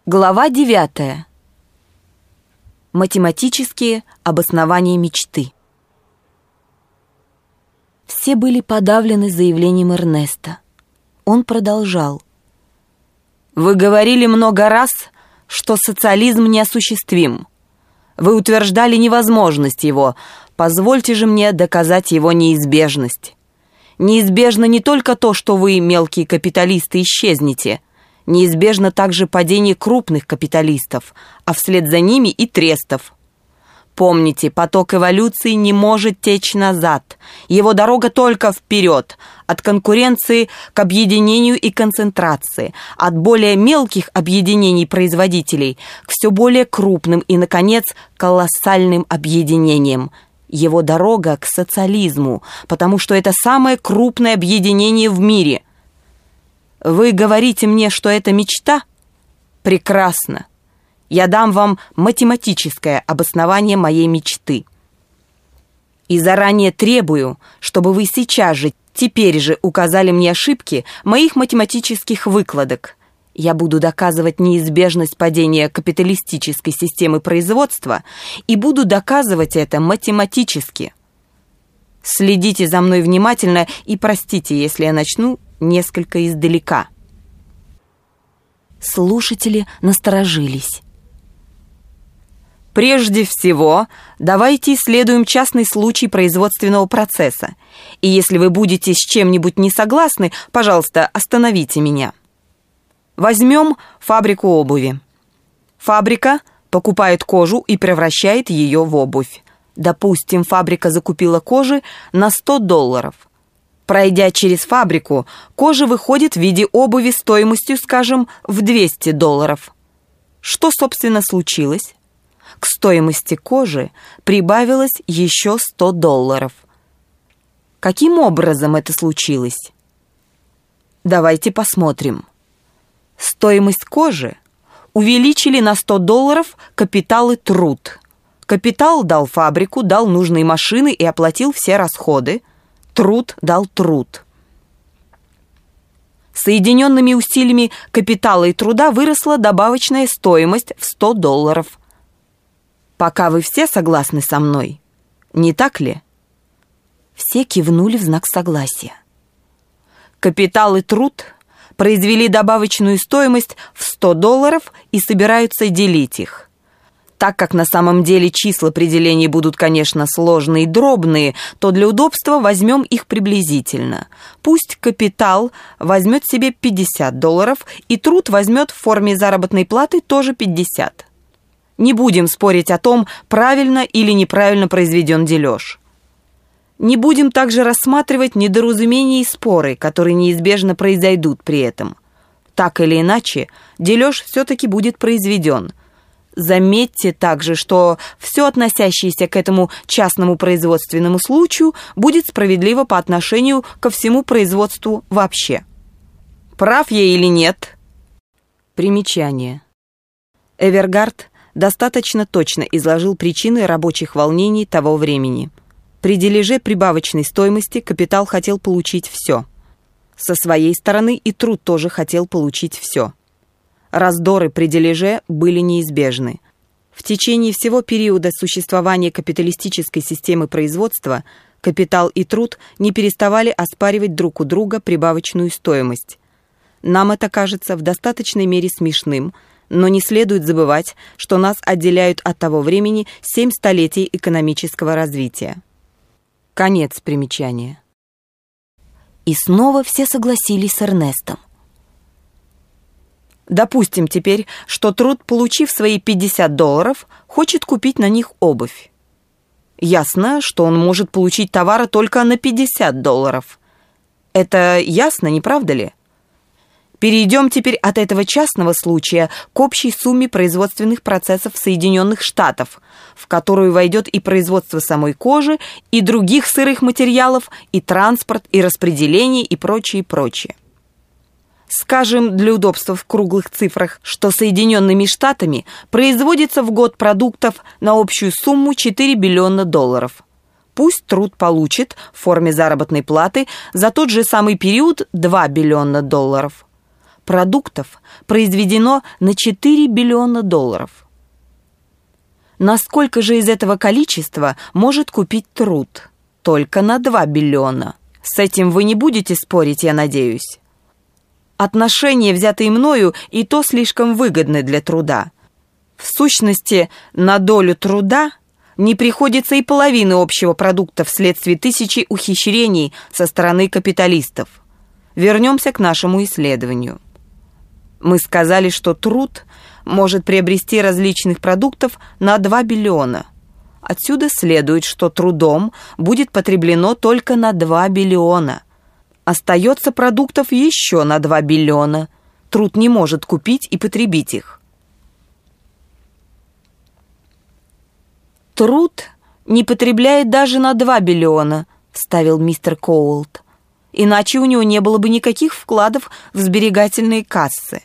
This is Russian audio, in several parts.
Глава 9. Математические обоснования мечты. Все были подавлены заявлением Эрнеста. Он продолжал. «Вы говорили много раз, что социализм неосуществим. Вы утверждали невозможность его. Позвольте же мне доказать его неизбежность. Неизбежно не только то, что вы, мелкие капиталисты, исчезнете. Неизбежно также падение крупных капиталистов, а вслед за ними и трестов. Помните, поток эволюции не может течь назад. Его дорога только вперед, от конкуренции к объединению и концентрации, от более мелких объединений производителей к все более крупным и, наконец, колоссальным объединениям. Его дорога к социализму, потому что это самое крупное объединение в мире. Вы говорите мне, что это мечта? Прекрасно. Я дам вам математическое обоснование моей мечты. И заранее требую, чтобы вы сейчас же, теперь же указали мне ошибки моих математических выкладок. Я буду доказывать неизбежность падения капиталистической системы производства и буду доказывать это математически. Следите за мной внимательно и простите, если я начну несколько издалека». Слушатели насторожились. «Прежде всего, давайте исследуем частный случай производственного процесса. И если вы будете с чем-нибудь не согласны, пожалуйста, остановите меня. Возьмем фабрику обуви. Фабрика покупает кожу и превращает ее в обувь. Допустим, фабрика закупила кожи на $100. Пройдя через фабрику, кожа выходит в виде обуви стоимостью, скажем, в $200. Что, собственно, случилось? К стоимости кожи прибавилось еще $100. Каким образом это случилось? Давайте посмотрим. Стоимость кожи увеличили на $100 капитал и труд. Капитал дал фабрику, дал нужные машины и оплатил все расходы. Труд дал труд. Соединенными усилиями капитала и труда выросла добавочная стоимость в $100. Пока вы все согласны со мной, не так ли? Все кивнули в знак согласия. Капитал и труд произвели добавочную стоимость в $100 и собираются делить их. Так как на самом деле числа при делении будут, конечно, сложные и дробные, то для удобства возьмем их приблизительно. Пусть капитал возьмет себе $50, и труд возьмет в форме заработной платы тоже 50. Не будем спорить о том, правильно или неправильно произведен дележ. Не будем также рассматривать недоразумения и споры, которые неизбежно произойдут при этом. Так или иначе, дележ все-таки будет произведен. Заметьте также, что все относящееся к этому частному производственному случаю будет справедливо по отношению ко всему производству вообще. Прав я или нет? Примечание. Эвергард достаточно точно изложил причины рабочих волнений того времени. При дележе прибавочной стоимости капитал хотел получить все. Со своей стороны и труд тоже хотел получить все. Раздоры при дележе были неизбежны. В течение всего периода существования капиталистической системы производства капитал и труд не переставали оспаривать друг у друга прибавочную стоимость. Нам это кажется в достаточной мере смешным, но не следует забывать, что нас отделяют от того времени 7 столетий экономического развития. Конец примечания. И снова все согласились с Эрнестом. Допустим теперь, что труд, получив свои $50, хочет купить на них обувь. Ясно, что он может получить товара только на $50. Это ясно, не правда ли? Перейдем теперь от этого частного случая к общей сумме производственных процессов Соединенных Штатов, в которую войдет и производство самой кожи, и других сырых материалов, и транспорт, и распределение, и прочее, прочее. Скажем для удобства в круглых цифрах, что Соединенными Штатами производится в год продуктов на общую сумму $4 биллиона. Пусть труд получит в форме заработной платы за тот же самый период $2 биллиона. продуктов произведено на 4 биллиона долларов. Насколько же из этого количества может купить труд? Только на 2 биллиона. С этим вы не будете спорить, я надеюсь. Отношения, взятые мною, и то слишком выгодны для труда. В сущности, на долю труда не приходится и половины общего продукта вследствие тысячи ухищрений со стороны капиталистов. Вернемся к нашему исследованию. Мы сказали, что труд может приобрести различных продуктов на 2 биллиона. Отсюда следует, что трудом будет потреблено только на 2 биллиона. Остается продуктов еще на 2 биллиона. Труд не может купить и потребить их. «Труд не потребляет даже на 2 биллиона», — вставил мистер Коулт. «Иначе у него не было бы никаких вкладов в сберегательные кассы».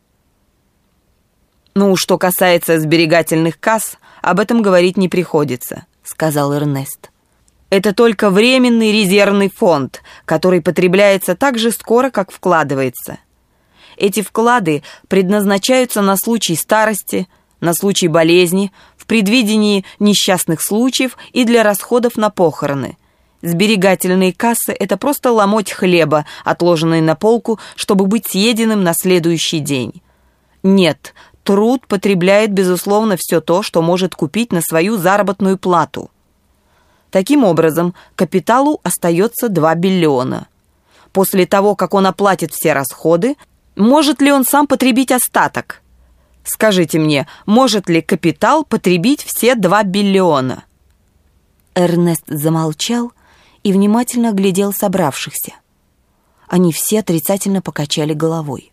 «Ну, что касается сберегательных касс, об этом говорить не приходится», — сказал Эрнест. «Это только временный резервный фонд, который потребляется так же скоро, как вкладывается. Эти вклады предназначаются на случай старости, на случай болезни, в предвидении несчастных случаев и для расходов на похороны. Сберегательные кассы — это просто ломоть хлеба, отложенный на полку, чтобы быть съеденным на следующий день. Нет, труд потребляет, безусловно, все то, что может купить на свою заработную плату. Таким образом, капиталу остается 2 биллиона. После того, как он оплатит все расходы, может ли он сам потребить остаток? Скажите мне, может ли капитал потребить все 2 биллиона?» Эрнест замолчал и внимательно оглядел собравшихся. Они все отрицательно покачали головой.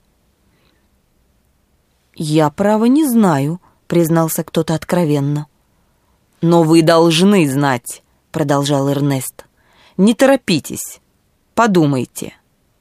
«Я, право, не знаю», — признался кто-то откровенно. «Но вы должны знать», — продолжал Эрнест. «Не торопитесь, подумайте».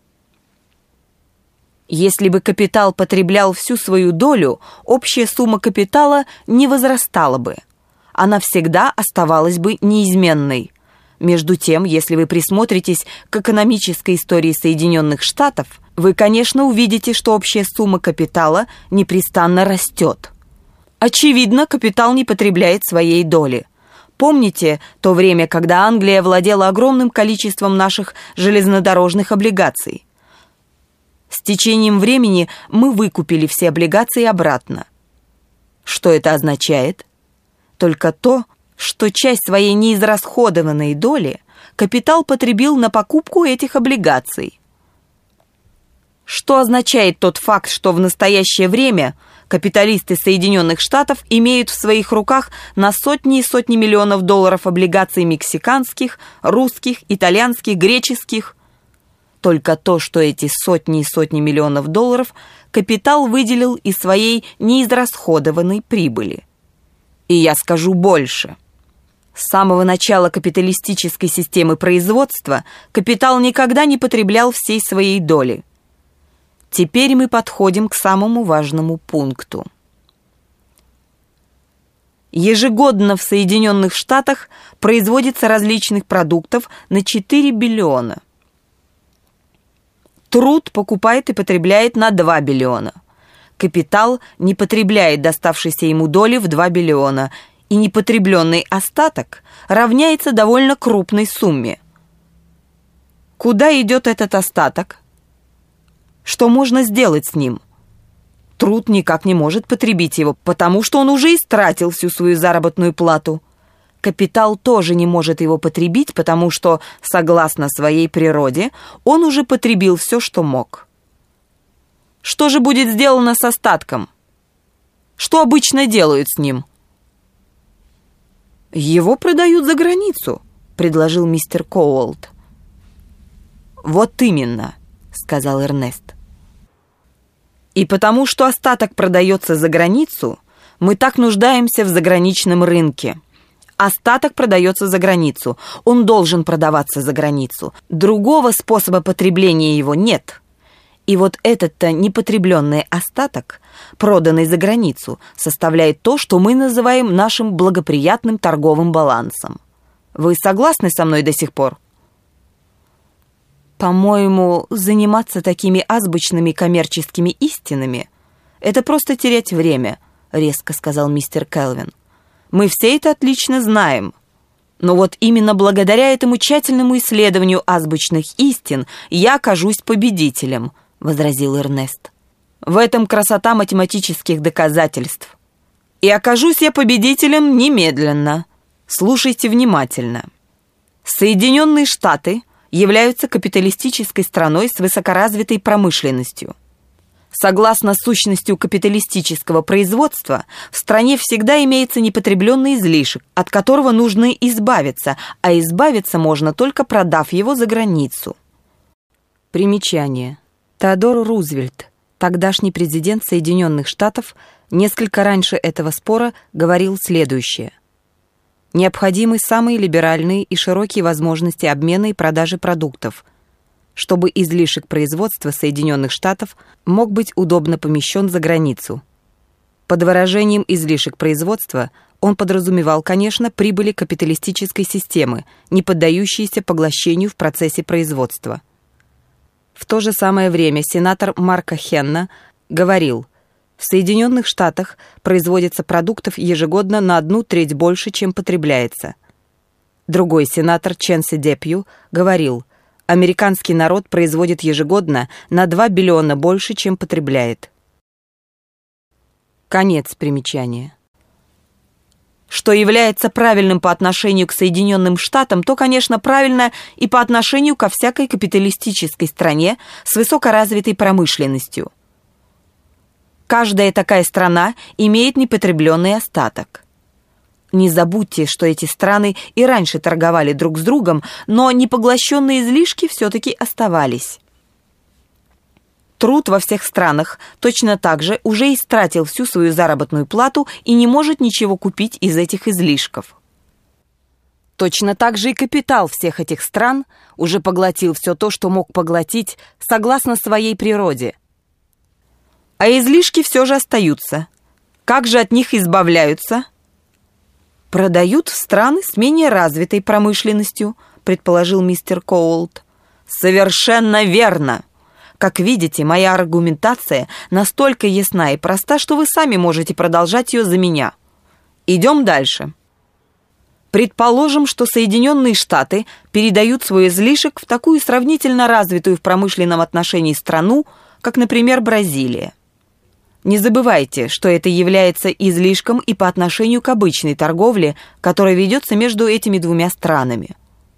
Если бы капитал потреблял всю свою долю, общая сумма капитала не возрастала бы. Она всегда оставалась бы неизменной. Между тем, если вы присмотритесь к экономической истории Соединенных Штатов, вы, конечно, увидите, что общая сумма капитала непрестанно растет. Очевидно, капитал не потребляет своей доли. Помните то время, когда Англия владела огромным количеством наших железнодорожных облигаций? С течением времени мы выкупили все облигации обратно. Что это означает? Только то, что часть своей неизрасходованной доли капитал потребил на покупку этих облигаций. Что означает тот факт, что в настоящее время капиталисты Соединенных Штатов имеют в своих руках на сотни и сотни миллионов долларов облигаций мексиканских, русских, итальянских, греческих? Только то, что эти сотни и сотни миллионов долларов капитал выделил из своей неизрасходованной прибыли. И я скажу больше. С самого начала капиталистической системы производства капитал никогда не потреблял всей своей доли. Теперь мы подходим к самому важному пункту. Ежегодно в Соединенных Штатах производится различных продуктов на 4 биллиона. Труд покупает и потребляет на 2 биллиона. Капитал не потребляет доставшейся ему доли в 2 биллиона, и непотребленный остаток равняется довольно крупной сумме. Куда идет этот остаток? Что можно сделать с ним? Труд никак не может потребить его, потому что он уже истратил всю свою заработную плату. Капитал тоже не может его потребить, потому что, согласно своей природе, он уже потребил все, что мог. Что же будет сделано с остатком? Что обычно делают с ним? «Его продают за границу», — предложил мистер Коулт. «Вот именно», — сказал Эрнест. «И потому что остаток продается за границу, мы так нуждаемся в заграничном рынке. Остаток продается за границу, он должен продаваться за границу. Другого способа потребления его нет. И вот этот-то непотребленный остаток, проданный за границу, составляет то, что мы называем нашим благоприятным торговым балансом. Вы согласны со мной до сих пор?» «По-моему, заниматься такими азбучными коммерческими истинами — это просто терять время», — резко сказал мистер Келвин. «Мы все это отлично знаем. Но вот именно благодаря этому тщательному исследованию азбучных истин я окажусь победителем», — возразил Эрнест. «В этом красота математических доказательств. И окажусь я победителем немедленно. Слушайте внимательно. Соединенные Штаты являются капиталистической страной с высокоразвитой промышленностью. Согласно сущности капиталистического производства, в стране всегда имеется непотребленный излишек, от которого нужно избавиться, а избавиться можно только продав его за границу». Примечание. Теодор Рузвельт, тогдашний президент Соединенных Штатов, несколько раньше этого спора говорил следующее: «Необходимы самые либеральные и широкие возможности обмена и продажи продуктов, чтобы излишек производства Соединенных Штатов мог быть удобно помещен за границу». Под выражением «излишек производства» он подразумевал, конечно, прибыли капиталистической системы, не поддающиеся поглощению в процессе производства. В то же самое время сенатор Марко Хенна говорил: «В Соединенных Штатах производится продуктов ежегодно на 1/3 больше, чем потребляется». Другой сенатор Ченси Депью говорил: «Американский народ производит ежегодно на 2 биллиона больше, чем потребляет». Конец примечания. Что является правильным по отношению к Соединенным Штатам, то, конечно, правильно и по отношению ко всякой капиталистической стране с высокоразвитой промышленностью. Каждая такая страна имеет непотребленный остаток. Не забудьте, что эти страны и раньше торговали друг с другом, но непоглощенные излишки все-таки оставались. Труд во всех странах точно так же уже истратил всю свою заработную плату и не может ничего купить из этих излишков. Точно так же и капитал всех этих стран уже поглотил все то, что мог поглотить согласно своей природе. А излишки все же остаются. Как же от них избавляются? Продают в страны с менее развитой промышленностью, предположил мистер Коулт. Совершенно верно. Как видите, моя аргументация настолько ясна и проста, что вы сами можете продолжать ее за меня. Идем дальше. Предположим, что Соединенные Штаты передают свой излишек в такую сравнительно развитую в промышленном отношении страну, как, например, Бразилия. Не забывайте, что это является излишком и по отношению к обычной торговле, которая ведется между этими двумя странами.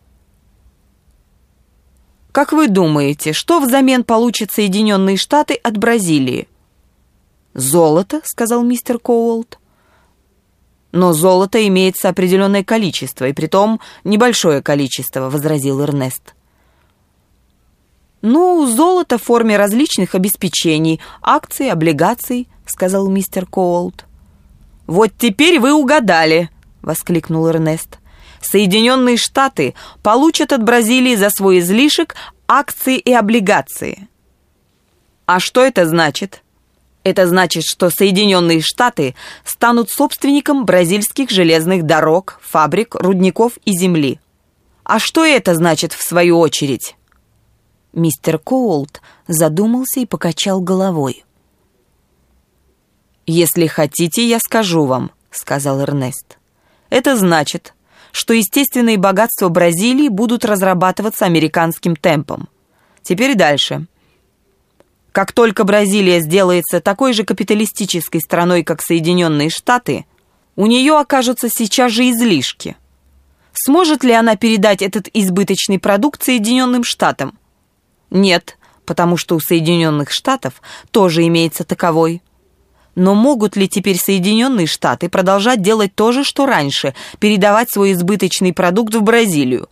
Как вы думаете, что взамен получат Соединенные Штаты от Бразилии? «Золото», — сказал мистер Коулт. «Но золота имеется определенное количество, и притом небольшое количество», — возразил Эрнест. «Ну, золото в форме различных обеспечений, акций, облигаций», — сказал мистер Коулт. «Вот теперь вы угадали», — воскликнул Эрнест. «Соединенные Штаты получат от Бразилии за свой излишек акции и облигации». А что это значит? Это значит, что Соединенные Штаты станут собственником бразильских железных дорог, фабрик, рудников и земли. А что это значит в свою очередь? Мистер Коулт задумался и покачал головой. «Если хотите, я скажу вам», — сказал Эрнест. «Это значит, что естественные богатства Бразилии будут разрабатываться американским темпом. Теперь дальше. Как только Бразилия сделается такой же капиталистической страной, как Соединенные Штаты, у нее окажутся сейчас же излишки. Сможет ли она передать этот избыточный продукт Соединенным Штатам? Нет, потому что у Соединенных Штатов тоже имеется таковой. Но могут ли теперь Соединенные Штаты продолжать делать то же, что раньше, передавать свой избыточный продукт в Бразилию?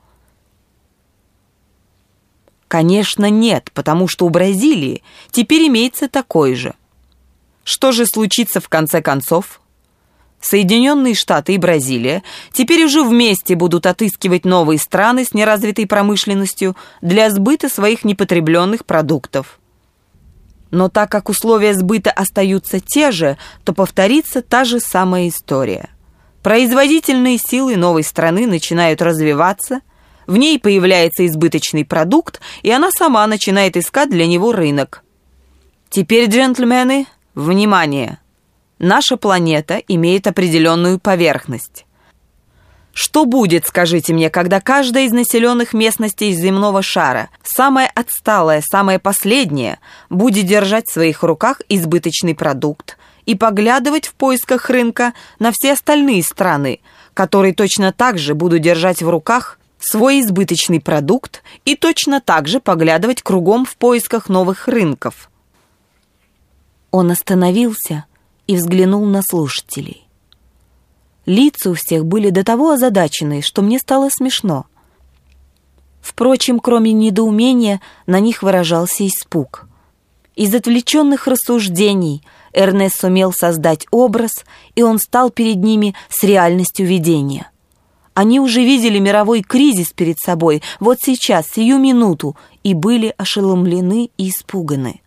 Конечно, нет, потому что у Бразилии теперь имеется такой же. Что же случится в конце концов? Соединенные Штаты и Бразилия теперь уже вместе будут отыскивать новые страны с неразвитой промышленностью для сбыта своих непотребленных продуктов. Но так как условия сбыта остаются те же, то повторится та же самая история. Производительные силы новой страны начинают развиваться, В ней появляется избыточный продукт, и она сама начинает искать для него рынок. Теперь, джентльмены, внимание! Наша планета имеет определенную поверхность. Что будет, скажите мне, когда каждая из населенных местностей земного шара, самая отсталая, самая последняя, будет держать в своих руках избыточный продукт и поглядывать в поисках рынка на все остальные страны, которые точно так же будут держать в руках свой избыточный продукт и точно так же поглядывать кругом в поисках новых рынков? Он остановился и взглянул на слушателей. Лица у всех были до того озадачены, что мне стало смешно. Впрочем, кроме недоумения, на них выражался испуг. Из отвлеченных рассуждений Эрнест сумел создать образ, и он стал перед ними с реальностью видения. Они уже видели мировой кризис перед собой, вот сейчас, сию минуту, и были ошеломлены и испуганы.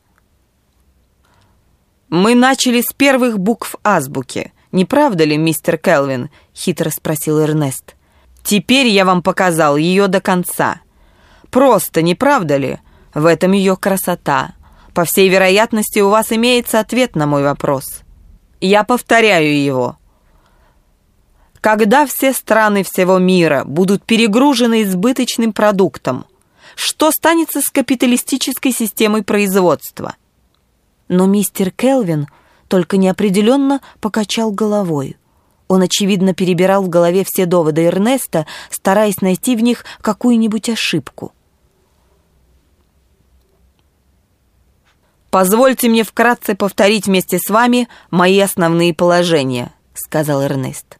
«Мы начали с первых букв азбуки. Не правда ли, мистер Келвин?» — хитро спросил Эрнест. «Теперь я вам показал ее до конца. Просто, не правда ли? В этом ее красота. По всей вероятности, у вас имеется ответ на мой вопрос. Я повторяю его. Когда все страны всего мира будут перегружены избыточным продуктом, что станется с капиталистической системой производства?» Но мистер Келвин только неопределенно покачал головой. Он, очевидно, перебирал в голове все доводы Эрнеста, стараясь найти в них какую-нибудь ошибку. «Позвольте мне вкратце повторить вместе с вами мои основные положения», — сказал Эрнест.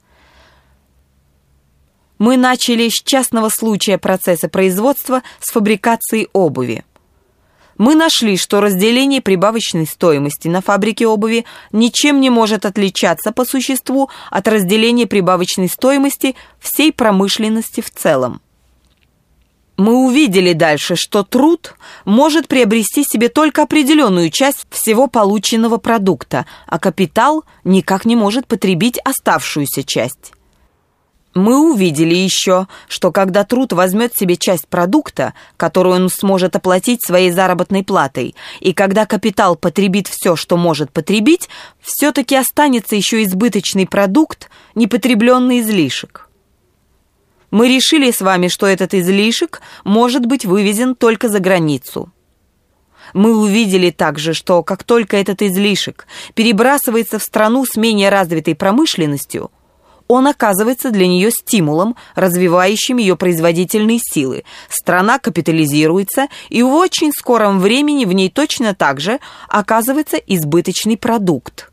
«Мы начали с частного случая процесса производства с фабрикации обуви. Мы нашли, что разделение прибавочной стоимости на фабрике обуви ничем не может отличаться по существу от разделения прибавочной стоимости всей промышленности в целом. Мы увидели дальше, что труд может приобрести себе только определенную часть всего полученного продукта, а капитал никак не может потребить оставшуюся часть. Мы увидели еще, что когда труд возьмет себе часть продукта, которую он сможет оплатить своей заработной платой, и когда капитал потребит все, что может потребить, все-таки останется еще избыточный продукт, непотребленный излишек. Мы решили с вами, что этот излишек может быть вывезен только за границу. Мы увидели также, что как только этот излишек перебрасывается в страну с менее развитой промышленностью, он оказывается для нее стимулом, развивающим ее производительные силы. Страна капитализируется, и в очень скором времени в ней точно так же оказывается избыточный продукт.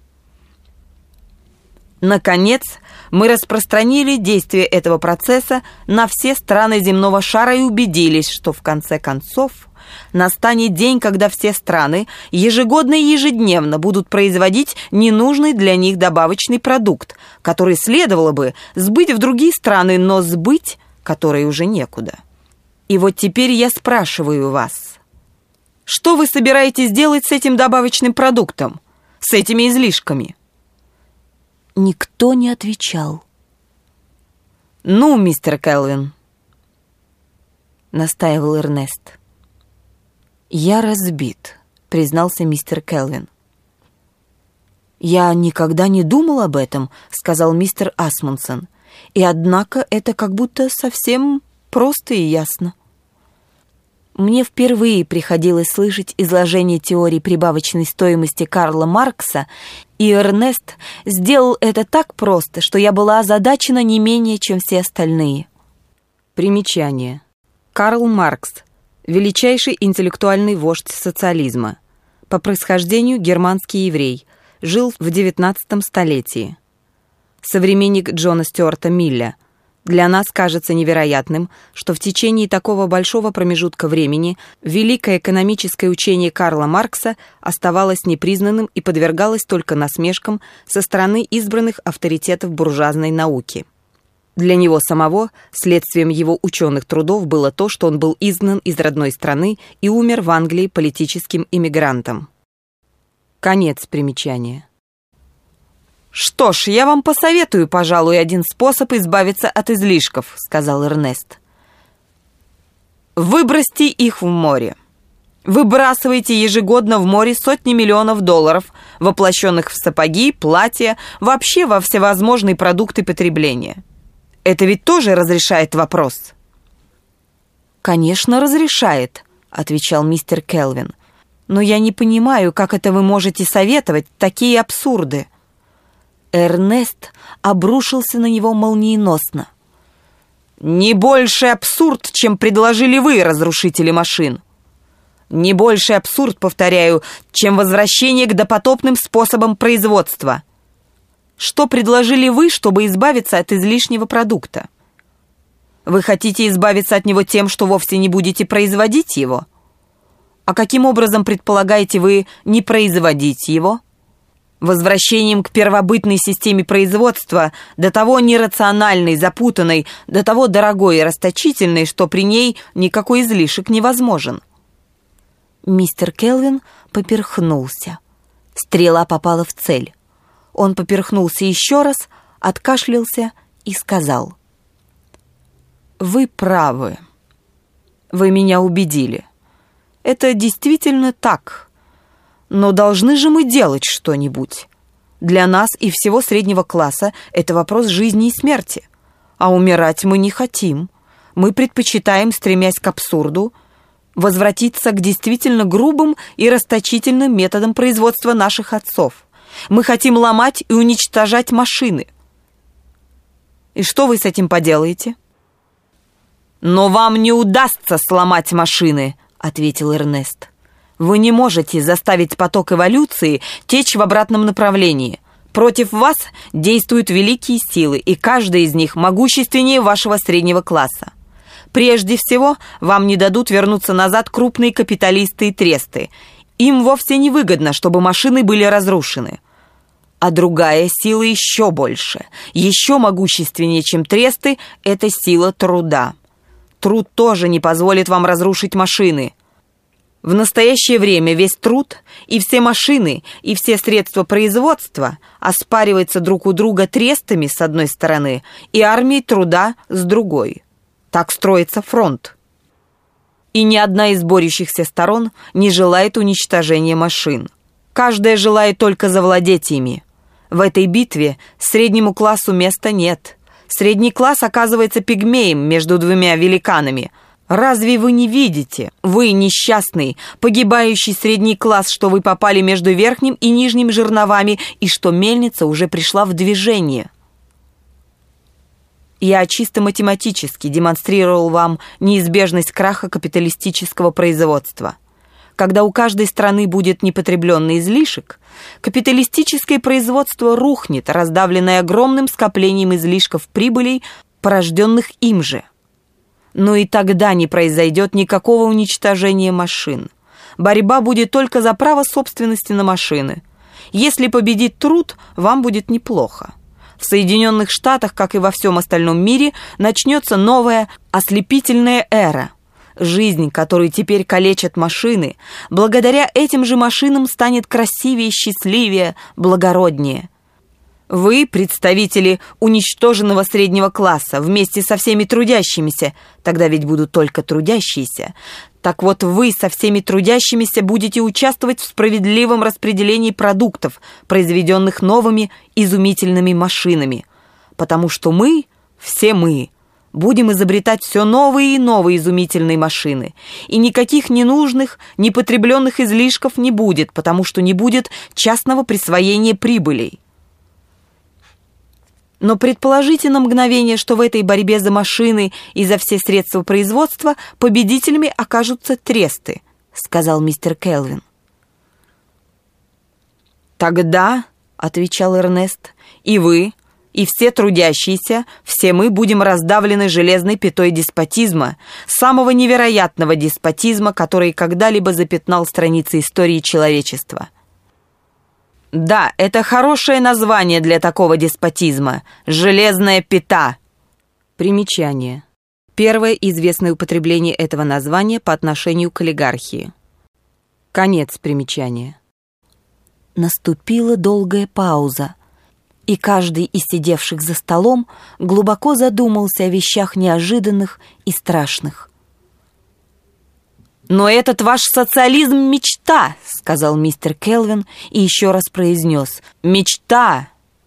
Наконец, мы распространили действие этого процесса на все страны земного шара и убедились, что в конце концов настанет день, когда все страны ежегодно и ежедневно будут производить ненужный для них добавочный продукт, который следовало бы сбыть в другие страны, но сбыть который уже некуда. И вот теперь я спрашиваю вас, что вы собираетесь делать с этим добавочным продуктом, с этими излишками? Никто не отвечал. «Ну, мистер Келвин», — настаивал Эрнест. «Я разбит», — признался мистер Келвин. «Я никогда не думал об этом», — сказал мистер Асмунсен. «И однако это как будто совсем просто и ясно». Мне впервые приходилось слышать изложение теории прибавочной стоимости Карла Маркса, и Эрнест сделал это так просто, что я была озадачена не менее, чем все остальные. Примечание. Карл Маркс. Величайший интеллектуальный вождь социализма. По происхождению германский еврей. Жил в XIX столетии. Современник Джона Стюарта Милля. Для нас кажется невероятным, что в течение такого большого промежутка времени великое экономическое учение Карла Маркса оставалось непризнанным и подвергалось только насмешкам со стороны избранных авторитетов буржуазной науки. Для него самого следствием его ученых трудов было то, что он был изгнан из родной страны и умер в Англии политическим иммигрантом. Конец примечания. «Что ж, я вам посоветую, пожалуй, один способ избавиться от излишков», — сказал Эрнест. Выбросьте их в море. Выбрасывайте ежегодно в море сотни миллионов долларов, воплощенных в сапоги, платья, вообще во всевозможные продукты потребления. Это ведь тоже разрешает вопрос. «Конечно, разрешает», — отвечал мистер Келвин. «Но я не понимаю, как это вы можете советовать такие абсурды». Эрнест обрушился на него молниеносно. «Не больше абсурд, чем предложили вы, разрушители машин. Не больше абсурд, повторяю, чем возвращение к допотопным способам производства. Что предложили вы, чтобы избавиться от излишнего продукта? Вы хотите избавиться от него тем, что вовсе не будете производить его? А каким образом предполагаете вы не производить его? Возвращением к первобытной системе производства, до того нерациональной, запутанной, до того дорогой и расточительной, что при ней никакой излишек невозможен». Мистер Келвин поперхнулся. Стрела попала в цель. Он поперхнулся еще раз, откашлялся и сказал: «Вы правы. Вы меня убедили. Это действительно так. Но должны же мы делать что-нибудь. Для нас и всего среднего класса это вопрос жизни и смерти. А умирать мы не хотим. Мы предпочитаем, стремясь к абсурду, возвратиться к действительно грубым и расточительным методам производства наших отцов. Мы хотим ломать и уничтожать машины. И что вы с этим поделаете?» «Но вам не удастся сломать машины», — ответил Эрнест. «Вы не можете заставить поток эволюции течь в обратном направлении. Против вас действуют великие силы, и каждая из них могущественнее вашего среднего класса. Прежде всего, вам не дадут вернуться назад крупные капиталисты и тресты. Им вовсе не выгодно, чтобы машины были разрушены. А другая сила еще больше, еще могущественнее, чем тресты, это сила труда. Труд тоже не позволит вам разрушить машины. В настоящее время весь труд и все машины, и все средства производства оспариваются друг у друга трестами с одной стороны и армией труда с другой. Так строится фронт. И ни одна из борющихся сторон не желает уничтожения машин. Каждая желает только завладеть ими. В этой битве среднему классу места нет. Средний класс оказывается пигмеем между двумя великанами. Разве вы не видите, вы, несчастный, погибающий средний класс, что вы попали между верхним и нижним жерновами и что мельница уже пришла в движение? Я чисто математически демонстрировал вам неизбежность краха капиталистического производства. Когда у каждой страны будет непотребленный излишек, капиталистическое производство рухнет, раздавленное огромным скоплением излишков прибылей, порожденных им же. Но и тогда не произойдет никакого уничтожения машин. Борьба будет только за право собственности на машины. Если победит труд, вам будет неплохо. В Соединенных Штатах, как и во всем остальном мире, начнется новая ослепительная эра. Жизнь, которую теперь калечат машины, благодаря этим же машинам станет красивее, счастливее, благороднее. Вы, представители уничтоженного среднего класса, вместе со всеми трудящимися, тогда ведь будут только трудящиеся, так вот вы со всеми трудящимися будете участвовать в справедливом распределении продуктов, произведенных новыми изумительными машинами, потому что мы, все мы, будем изобретать все новые и новые изумительные машины, и никаких ненужных, непотребленных излишков не будет, потому что не будет частного присвоения прибылей. Но предположите на мгновение, что в этой борьбе за машины и за все средства производства победителями окажутся тресты, сказал мистер Келвин. «Тогда, — отвечал Эрнест, — и вы, и все трудящиеся, все мы будем раздавлены железной пятой деспотизма, самого невероятного деспотизма, который когда-либо запятнал страницы истории человечества. Да, это хорошее название для такого деспотизма — «железная пята». Примечание. Первое известное употребление этого названия по отношению к олигархии. Конец примечания. Наступила долгая пауза, и каждый из сидевших за столом глубоко задумался о вещах неожиданных и страшных. «Но этот ваш социализм — мечта», — сказал мистер Келвин и еще раз произнес. «Мечта».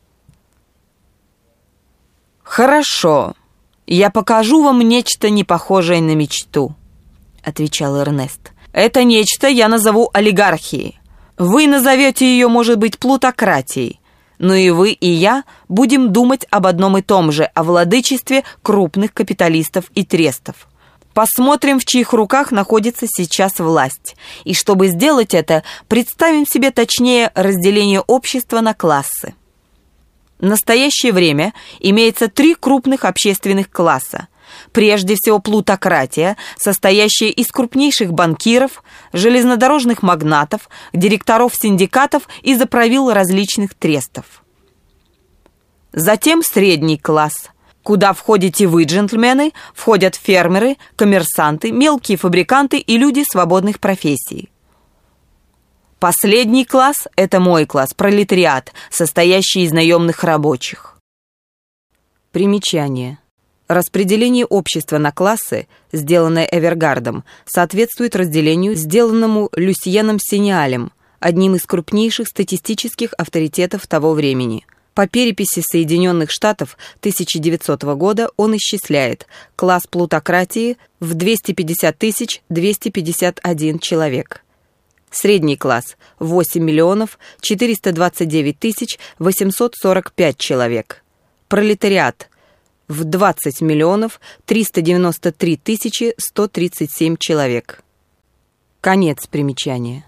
«Хорошо, я покажу вам нечто непохожее на мечту», — отвечал Эрнест. «Это нечто я назову олигархией. Вы назовете ее, может быть, плутократией. Но и вы, и я будем думать об одном и том же, о владычестве крупных капиталистов и трестов. Посмотрим, в чьих руках находится сейчас власть. И чтобы сделать это, представим себе точнее разделение общества на классы. В настоящее время имеется 3 крупных общественных класса. Прежде всего плутократия, состоящая из крупнейших банкиров, железнодорожных магнатов, директоров синдикатов и заправил различных трестов. Затем средний класс, куда входите вы, джентльмены, входят фермеры, коммерсанты, мелкие фабриканты и люди свободных профессий. Последний класс – это мой класс, пролетариат, состоящий из наемных рабочих. Примечание. Распределение общества на классы, сделанное Эвергардом, соответствует разделению, сделанному Люсьеном Синеалем, одним из крупнейших статистических авторитетов того времени. По переписи Соединенных Штатов 1900 года он исчисляет класс плутократии в 250 251 человек. Средний класс – 8 429 845 человек. Пролетариат – в 20 393 137 человек. Конец примечания.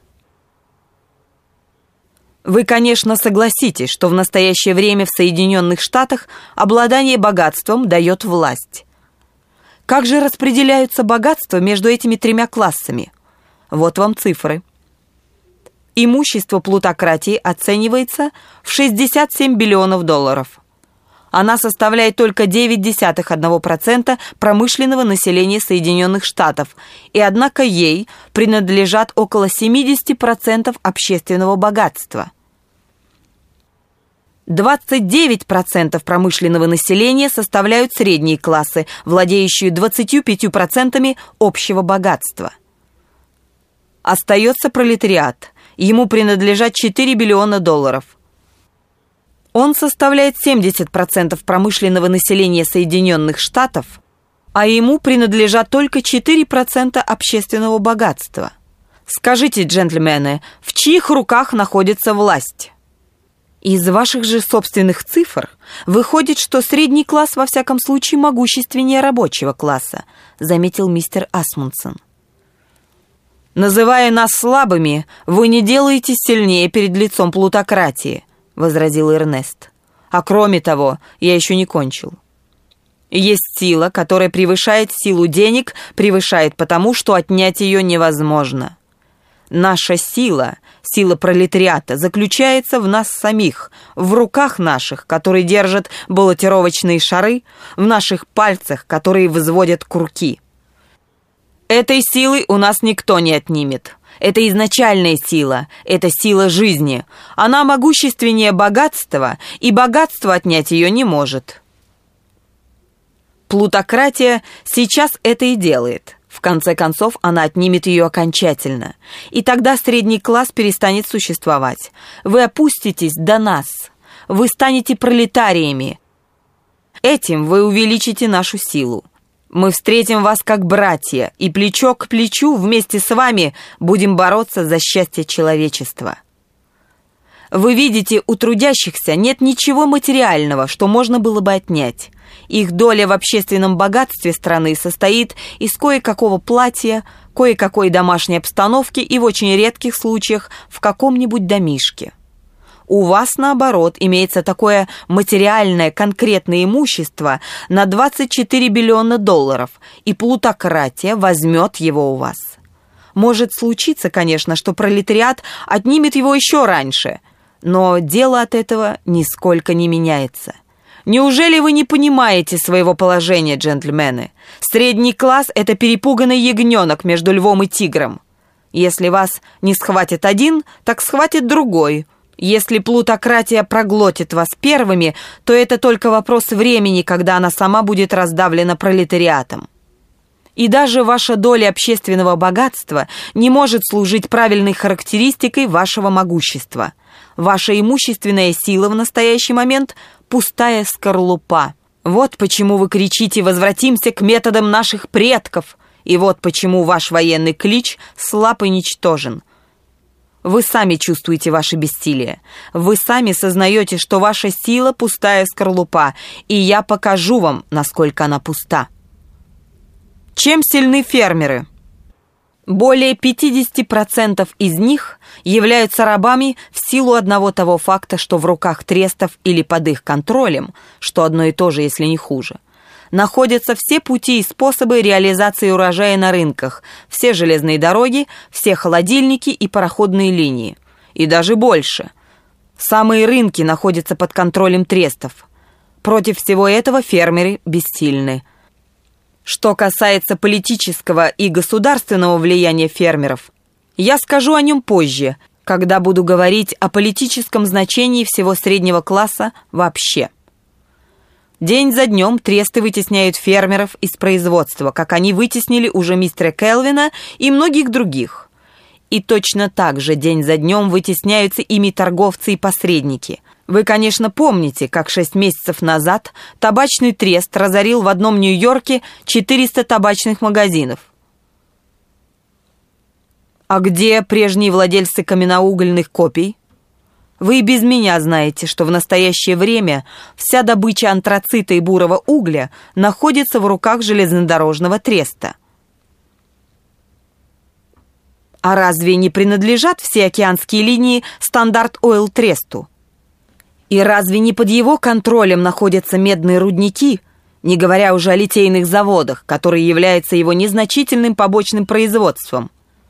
Вы, конечно, согласитесь, что в настоящее время в Соединенных Штатах обладание богатством дает власть. Как же распределяются богатства между этими 3 классами? Вот вам цифры. Имущество плутократии оценивается в 67 биллионов долларов. Она составляет только 0,9% промышленного населения Соединенных Штатов, и однако ей принадлежат около 70% общественного богатства. 29% промышленного населения составляют средние классы, владеющие 25% общего богатства. Остается пролетариат. Ему принадлежат 4 биллиона долларов. Он составляет 70% промышленного населения Соединенных Штатов, а ему принадлежат только 4% общественного богатства. Скажите, джентльмены, в чьих руках находится власть? Из ваших же собственных цифр выходит, что средний класс во всяком случае могущественнее рабочего класса, заметил мистер Асмундсен. «Называя нас слабыми, вы не делаетесь сильнее перед лицом плутократии», — возразил Эрнест. «А кроме того, я еще не кончил. Есть сила, которая превышает силу денег, превышает потому, что отнять ее невозможно. Наша сила, сила пролетариата, заключается в нас самих, в руках наших, которые держат баллотировочные шары, в наших пальцах, которые возводят курки. Этой силы у нас никто не отнимет. Это изначальная сила, это сила жизни. Она могущественнее богатства, и богатство отнять ее не может. Плутократия сейчас это и делает. В конце концов, она отнимет ее окончательно. И тогда средний класс перестанет существовать. Вы опуститесь до нас. Вы станете пролетариями. Этим вы увеличите нашу силу. Мы встретим вас как братья, и плечо к плечу вместе с вами будем бороться за счастье человечества. Вы видите, у трудящихся нет ничего материального, что можно было бы отнять. Их доля в общественном богатстве страны состоит из кое-какого платья, кое-какой домашней обстановки и в очень редких случаях в каком-нибудь домишке. У вас, наоборот, имеется такое материальное конкретное имущество на 24 биллиона долларов, и плутократия возьмет его у вас. Может случиться, конечно, что пролетариат отнимет его еще раньше, но дело от этого нисколько не меняется. Неужели вы не понимаете своего положения, джентльмены? Средний класс – это перепуганный ягненок между львом и тигром. Если вас не схватит один, так схватит другой. Если плутократия проглотит вас первыми, то это только вопрос времени, когда она сама будет раздавлена пролетариатом. И даже ваша доля общественного богатства не может служить правильной характеристикой вашего могущества. Ваша имущественная сила в настоящий момент – пустая скорлупа. Вот почему вы кричите «возвратимся к методам наших предков», и вот почему ваш военный клич слаб и ничтожен. Вы сами чувствуете ваше бессилие. Вы сами сознаете, что ваша сила – пустая скорлупа, и я покажу вам, насколько она пуста. Чем сильны фермеры? Более 50% из них являются рабами в силу одного того факта, что в руках трестов или под их контролем, что одно и то же, если не хуже, находятся все пути и способы реализации урожая на рынках, все железные дороги, все холодильники и пароходные линии. И даже больше. Самые рынки находятся под контролем трестов. Против всего этого фермеры бессильны. Что касается политического и государственного влияния фермеров, я скажу о нем позже, когда буду говорить о политическом значении всего среднего класса вообще. День за днем тресты вытесняют фермеров из производства, как они вытеснили уже мистера Келвина и многих других. И точно так же день за днем вытесняются ими торговцы и посредники. Вы, конечно, помните, как 6 месяцев назад табачный трест разорил в одном Нью-Йорке 400 табачных магазинов. А где прежние владельцы каменноугольных копий? Вы и без меня знаете, что в настоящее время вся добыча антрацита и бурого угля находится в руках железнодорожного треста. А разве не принадлежат все океанские линии Стандарт Ойл Тресту? И разве не под его контролем находятся медные рудники, не говоря уже о литейных заводах, которые являются его незначительным побочным производством?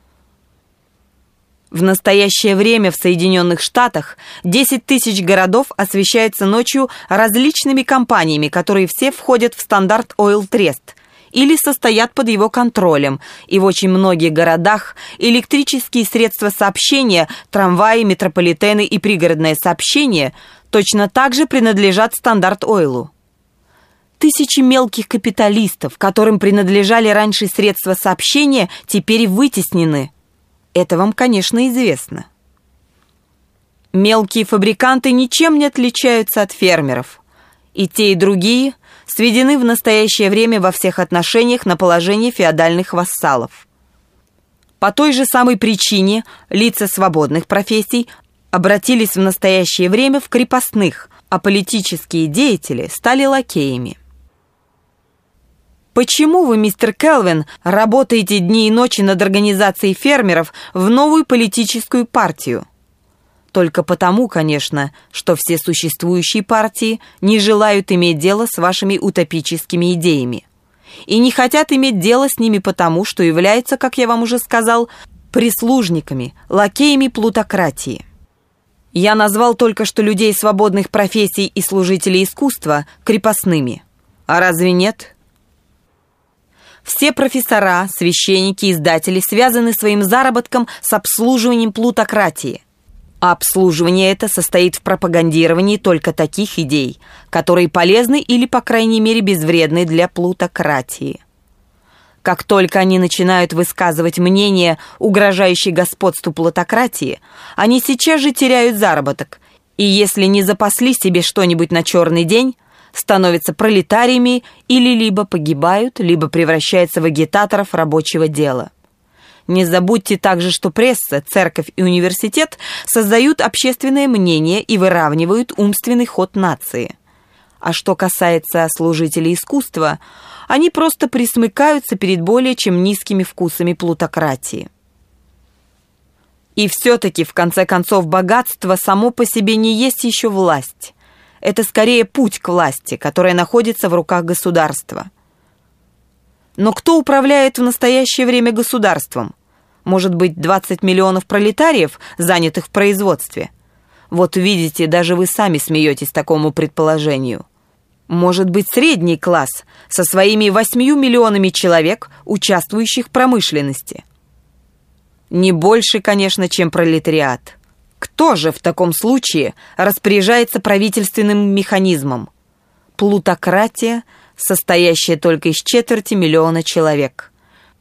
В настоящее время в Соединенных Штатах 10 тысяч городов освещаются ночью различными компаниями, которые все входят в Стандарт Ойл Трест или состоят под его контролем, и в очень многих городах электрические средства сообщения, трамваи, метрополитены и пригородное сообщение точно так же принадлежат Стандарт Ойлу. Тысячи мелких капиталистов, которым принадлежали раньше средства сообщения, теперь вытеснены. Это вам, конечно, известно. Мелкие фабриканты ничем не отличаются от фермеров. И те, и другие сведены в настоящее время во всех отношениях на положение феодальных вассалов. По той же самой причине лица свободных профессий обратились в настоящее время в крепостных, а политические деятели стали лакеями. Почему вы, мистер Келвин, работаете дни и ночи над организацией фермеров в новую политическую партию? Только потому, конечно, что все существующие партии не желают иметь дело с вашими утопическими идеями. И не хотят иметь дело с ними потому, что являются, как я вам уже сказал, прислужниками, лакеями плутократии. Я назвал только что людей свободных профессий и служителей искусства крепостными. А разве нет? Все профессора, священники, издатели связаны своим заработком с обслуживанием плутократии. А обслуживание это состоит в пропагандировании только таких идей, которые полезны или, по крайней мере, безвредны для плутократии. Как только они начинают высказывать мнение, угрожающее господству плутократии, они сейчас же теряют заработок, и если не запасли себе что-нибудь на черный день, становятся пролетариями или либо погибают, либо превращаются в агитаторов рабочего дела. Не забудьте также, что пресса, церковь и университет создают общественное мнение и выравнивают умственный ход нации. А что касается служителей искусства, они просто присмыкаются перед более чем низкими вкусами плутократии. И все-таки, в конце концов, богатство само по себе не есть еще власть. Это скорее путь к власти, которая находится в руках государства. Но кто управляет в настоящее время государством? Может быть, 20 миллионов пролетариев, занятых в производстве? Вот видите, даже вы сами смеетесь такому предположению. Может быть, средний класс со своими 8 миллионами человек, участвующих в промышленности. Не больше, конечно, чем пролетариат. Кто же в таком случае распоряжается правительственным механизмом? Плутократия, состоящая только из 250 000 человек.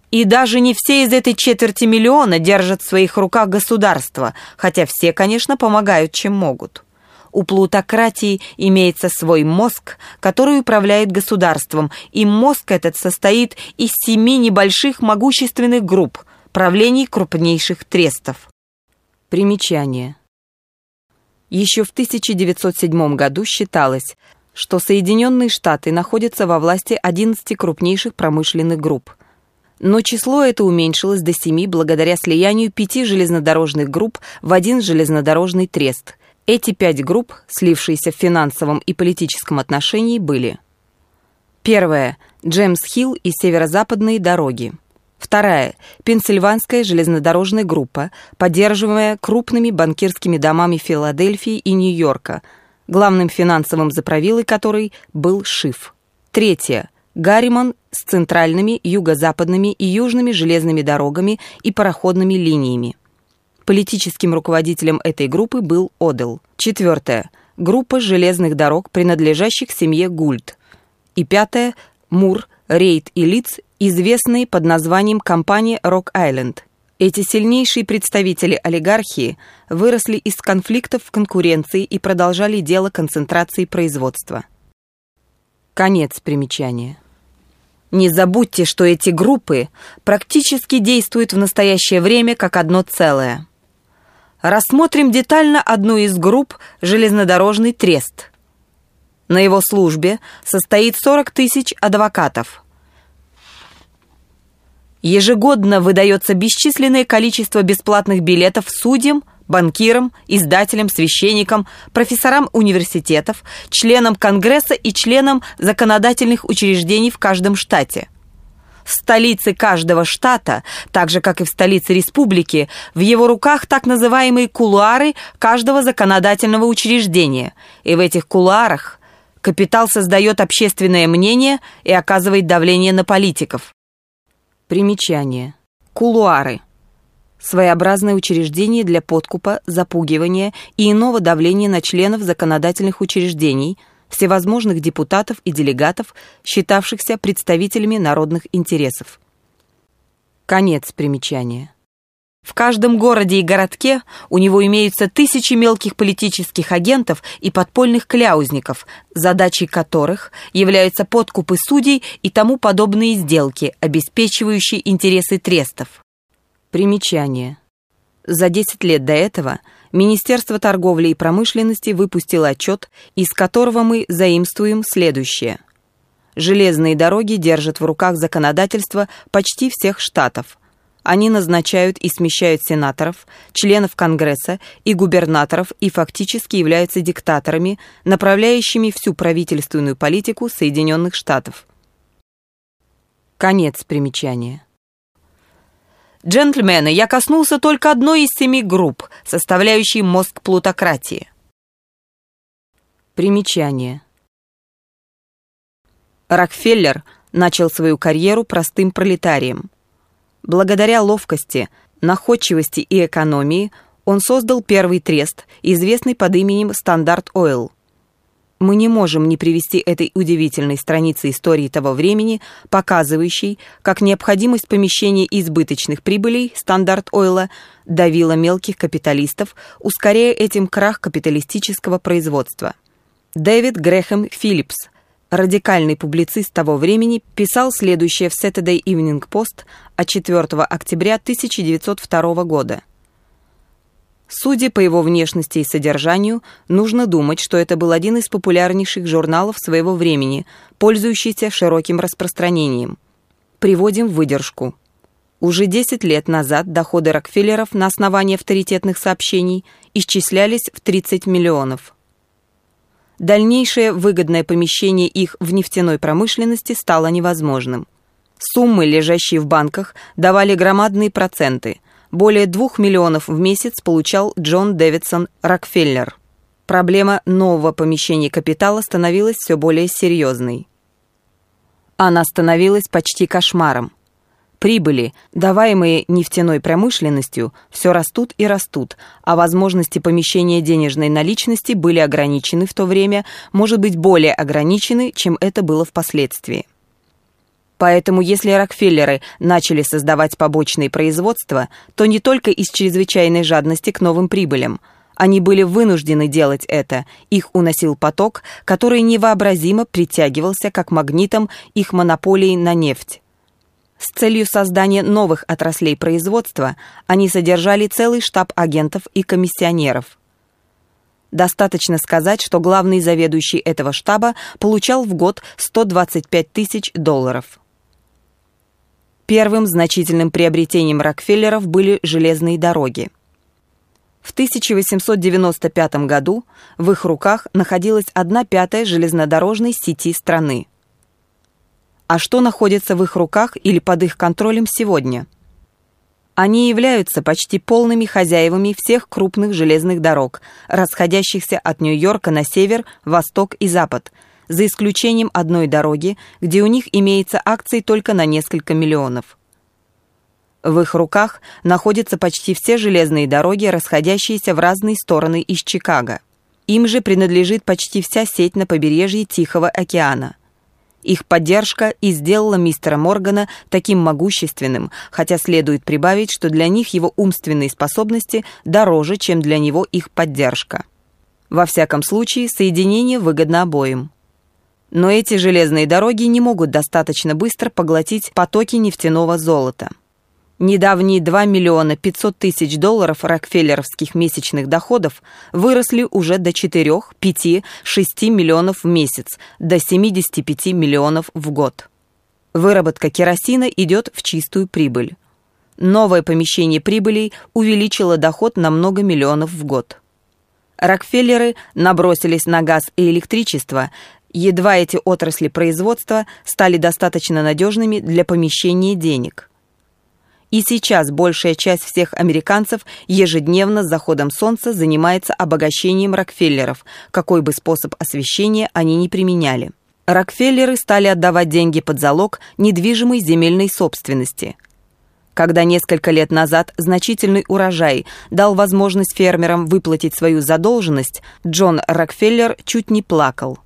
И даже не все из этой 250 000 держат в своих руках государство, хотя все, конечно, помогают, чем могут. У плутократии имеется свой мозг, который управляет государством, и мозг этот состоит из 7 небольших могущественных групп, правлений крупнейших трестов. Примечание. Еще в 1907 году считалось, что Соединенные Штаты находятся во власти 11 крупнейших промышленных групп. Но число это уменьшилось до 7 благодаря слиянию 5 железнодорожных групп в один железнодорожный трест. Эти 5 групп, слившиеся в финансовом и политическом отношении, были: первая – Джеймс-Хилл и северо-западные дороги. Вторая – Пенсильванская железнодорожная группа, поддерживаемая крупными банкирскими домами Филадельфии и Нью-Йорка, главным финансовым заправилой которой был Шиф. Третья – Гарриман с центральными, юго-западными и южными железными дорогами и пароходными линиями. Политическим руководителем этой группы был Одел. Четвертая – группа железных дорог, принадлежащих семье Гульд. И пятая – Мур, Рейд и Лидс, известные под названием компания Рок-Айленд. Эти сильнейшие представители олигархии выросли из конфликтов в конкуренции и продолжали дело концентрации производства. Конец примечания. Не забудьте, что эти группы практически действуют в настоящее время как одно целое. Рассмотрим детально одну из групп – железнодорожный трест. На его службе состоит 40 000 адвокатов. Ежегодно выдается бесчисленное количество бесплатных билетов судьям, банкирам, издателям, священникам, профессорам университетов, членам Конгресса и членам законодательных учреждений в каждом штате. В столице каждого штата, так же, как и в столице республики, в его руках так называемые кулуары каждого законодательного учреждения, и в этих кулуарах капитал создает общественное мнение и оказывает давление на политиков. Примечание. Кулуары. Своеобразное учреждение для подкупа, запугивания и иного давления на членов законодательных учреждений, всевозможных депутатов и делегатов, считавшихся представителями народных интересов. Конец примечания. В каждом городе и городке у него имеются тысячи мелких политических агентов и подпольных кляузников, задачей которых являются подкупы судей и тому подобные сделки, обеспечивающие интересы трестов. Примечание. За 10 лет до этого Министерство торговли и промышленности выпустило отчет, из которого мы заимствуем следующее. Железные дороги держат в руках законодательство почти всех штатов. Они назначают и смещают сенаторов, членов Конгресса и губернаторов и фактически являются диктаторами, направляющими всю правительственную политику Соединенных Штатов. Конец примечания. Джентльмены, я коснулся только одной из 7 групп, составляющей мозг плутократии. Примечание. Рокфеллер начал свою карьеру простым пролетарием. Благодаря ловкости, находчивости и экономии он создал первый трест, известный под именем Стандарт Ойл. Мы не можем не привести этой удивительной страницы истории того времени, показывающей, как необходимость помещения избыточных прибылей Стандарт Ойла давила мелких капиталистов, ускоряя этим крах капиталистического производства. Дэвид Грэхэм Филлипс, радикальный публицист того времени, писал следующее в Saturday Evening Post от 4 октября 1902 года. Судя по его внешности и содержанию, нужно думать, что это был один из популярнейших журналов своего времени, пользующийся широким распространением. Приводим выдержку. Уже 10 лет назад доходы Рокфеллеров на основании авторитетных сообщений исчислялись в 30 миллионов. Дальнейшее выгодное помещение их в нефтяной промышленности стало невозможным. Суммы, лежащие в банках, давали громадные проценты. Более 2 миллионов в месяц получал Джон Дэвидсон Рокфеллер. Проблема нового помещения капитала становилась все более серьезной. Она становилась почти кошмаром. Прибыли, даваемые нефтяной промышленностью, все растут и растут, а возможности помещения денежной наличности были ограничены в то время, может быть, более ограничены, чем это было впоследствии. Поэтому если Рокфеллеры начали создавать побочные производства, то не только из чрезвычайной жадности к новым прибылям. Они были вынуждены делать это, их уносил поток, который невообразимо притягивался как магнитом их монополии на нефть. С целью создания новых отраслей производства они содержали целый штаб агентов и комиссионеров. Достаточно сказать, что главный заведующий этого штаба получал в год $125 тысяч. Первым значительным приобретением Рокфеллеров были железные дороги. В 1895 году в их руках находилась 1/5 железнодорожной сети страны. А что находится в их руках или под их контролем сегодня? Они являются почти полными хозяевами всех крупных железных дорог, расходящихся от Нью-Йорка на север, восток и запад, за исключением одной дороги, где у них имеется акций только на несколько миллионов. В их руках находятся почти все железные дороги, расходящиеся в разные стороны из Чикаго. Им же принадлежит почти вся сеть на побережье Тихого океана. Их поддержка и сделала мистера Моргана таким могущественным, хотя следует прибавить, что для них его умственные способности дороже, чем для него их поддержка. Во всяком случае, соединение выгодно обоим. Но эти железные дороги не могут достаточно быстро поглотить потоки нефтяного золота. Недавние $2 500 000 рокфеллеровских месячных доходов выросли уже до 4, 5, 6 миллионов в месяц, до 75 миллионов в год. Выработка керосина идет в чистую прибыль. Новое помещение прибылей увеличило доход на много миллионов в год. Рокфеллеры набросились на газ и электричество, едва эти отрасли производства стали достаточно надежными для помещения денег. И сейчас большая часть всех американцев ежедневно с заходом солнца занимается обогащением Рокфеллеров, какой бы способ освещения они ни применяли. Рокфеллеры стали отдавать деньги под залог недвижимой земельной собственности. Когда несколько лет назад значительный урожай дал возможность фермерам выплатить свою задолженность, Джон Рокфеллер чуть не плакал.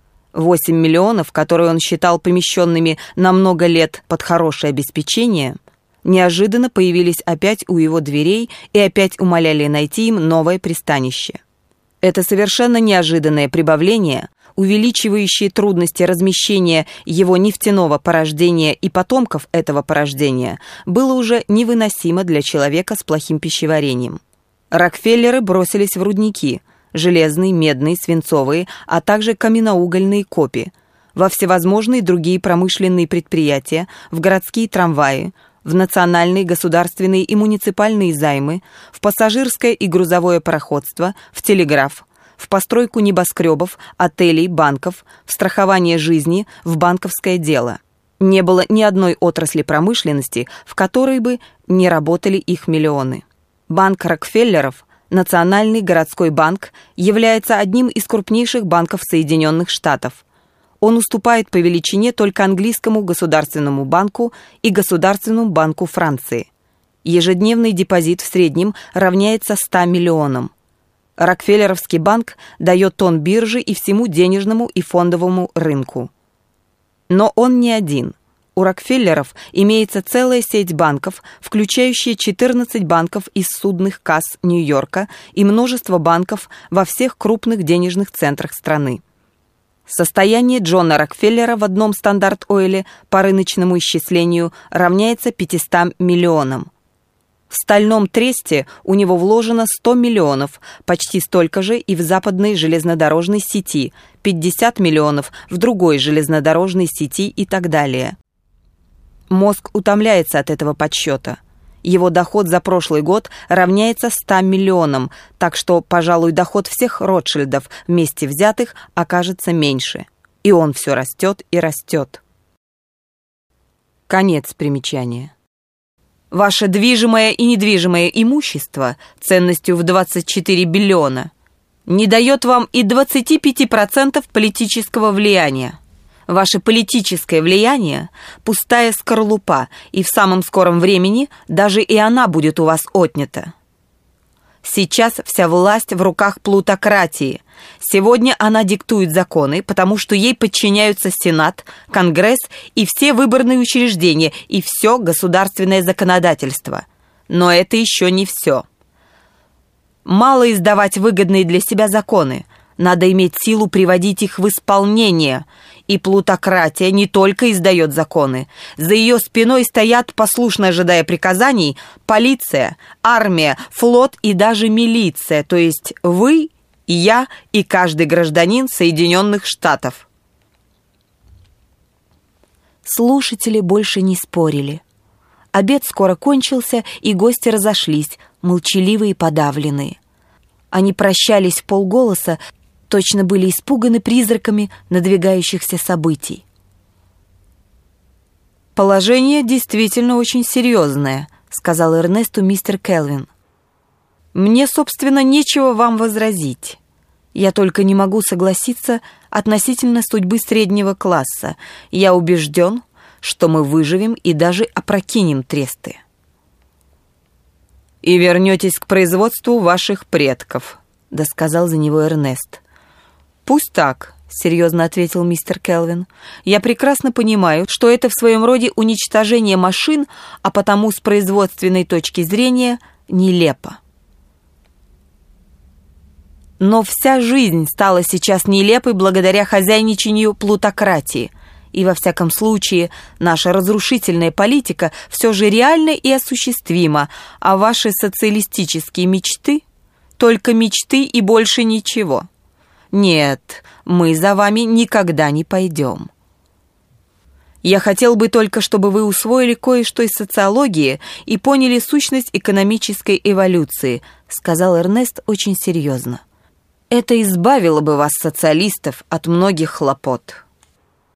8 миллионов, которые он считал помещенными на много лет под хорошее обеспечение, неожиданно появились опять у его дверей и опять умоляли найти им новое пристанище. Это совершенно неожиданное прибавление, увеличивающее трудности размещения его нефтяного порождения и потомков этого порождения, было уже невыносимо для человека с плохим пищеварением. Рокфеллеры бросились в рудники – железные, медные, свинцовые, а также каменноугольные копи, во всевозможные другие промышленные предприятия, в городские трамваи, в национальные, государственные и муниципальные займы, в пассажирское и грузовое пароходство, в телеграф, в постройку небоскребов, отелей, банков, в страхование жизни, в банковское дело. Не было ни одной отрасли промышленности, в которой бы не работали их миллионы. Банк Рокфеллеров, Национальный городской банк, является одним из крупнейших банков Соединенных Штатов. Он уступает по величине только английскому государственному банку и Государственному банку Франции. Ежедневный депозит в среднем равняется 100 миллионам. Рокфеллеровский банк дает тон бирже и всему денежному и фондовому рынку. Но он не один. У Рокфеллеров имеется целая сеть банков, включающая 14 банков из судных касс Нью-Йорка и множество банков во всех крупных денежных центрах страны. Состояние Джона Рокфеллера в одном Стандарт-Ойле по рыночному исчислению равняется 500 миллионам. В стальном тресте у него вложено 100 миллионов, почти столько же и в западной железнодорожной сети, 50 миллионов в другой железнодорожной сети и так далее. Мозг утомляется от этого подсчета. Его доход за прошлый год равняется 100 миллионам, так что, пожалуй, доход всех Ротшильдов вместе взятых окажется меньше. И он все растет и растет. Конец примечания. Ваше движимое и недвижимое имущество ценностью в 24 биллиона не дает вам и 25% политического влияния. Ваше политическое влияние – пустая скорлупа, и в самом скором времени даже и она будет у вас отнята. Сейчас вся власть в руках плутократии. Сегодня она диктует законы, потому что ей подчиняются Сенат, Конгресс и все выборные учреждения, и все государственное законодательство. Но это еще не все. Мало издавать выгодные для себя законы. Надо иметь силу приводить их в исполнение. И плутократия не только издает законы. За ее спиной стоят, послушно ожидая приказаний, полиция, армия, флот и даже милиция, то есть вы, я и каждый гражданин Соединенных Штатов. Слушатели больше не спорили. Обед скоро кончился, и гости разошлись, молчаливые и подавленные. Они прощались вполголоса, точно были испуганы призраками надвигающихся событий. «Положение действительно очень серьезное», — сказал Эрнесту мистер Келвин. «Мне, собственно, нечего вам возразить. Я только не могу согласиться относительно судьбы среднего класса. Я убежден, что мы выживем и даже опрокинем тресты. И вернетесь к производству ваших предков», — досказал за него Эрнест. «Пусть так», — серьезно ответил мистер Келвин. «Я прекрасно понимаю, что это в своем роде уничтожение машин, а потому с производственной точки зрения нелепо. Но вся жизнь стала сейчас нелепой благодаря хозяйничанию плутократии, и во всяком случае наша разрушительная политика все же реальна и осуществима, а ваши социалистические мечты — только мечты и больше ничего. Нет, мы за вами никогда не пойдем. Я хотел бы только, чтобы вы усвоили кое-что из социологии и поняли сущность экономической эволюции», — сказал Эрнест очень серьезно. «Это избавило бы вас, социалистов, от многих хлопот».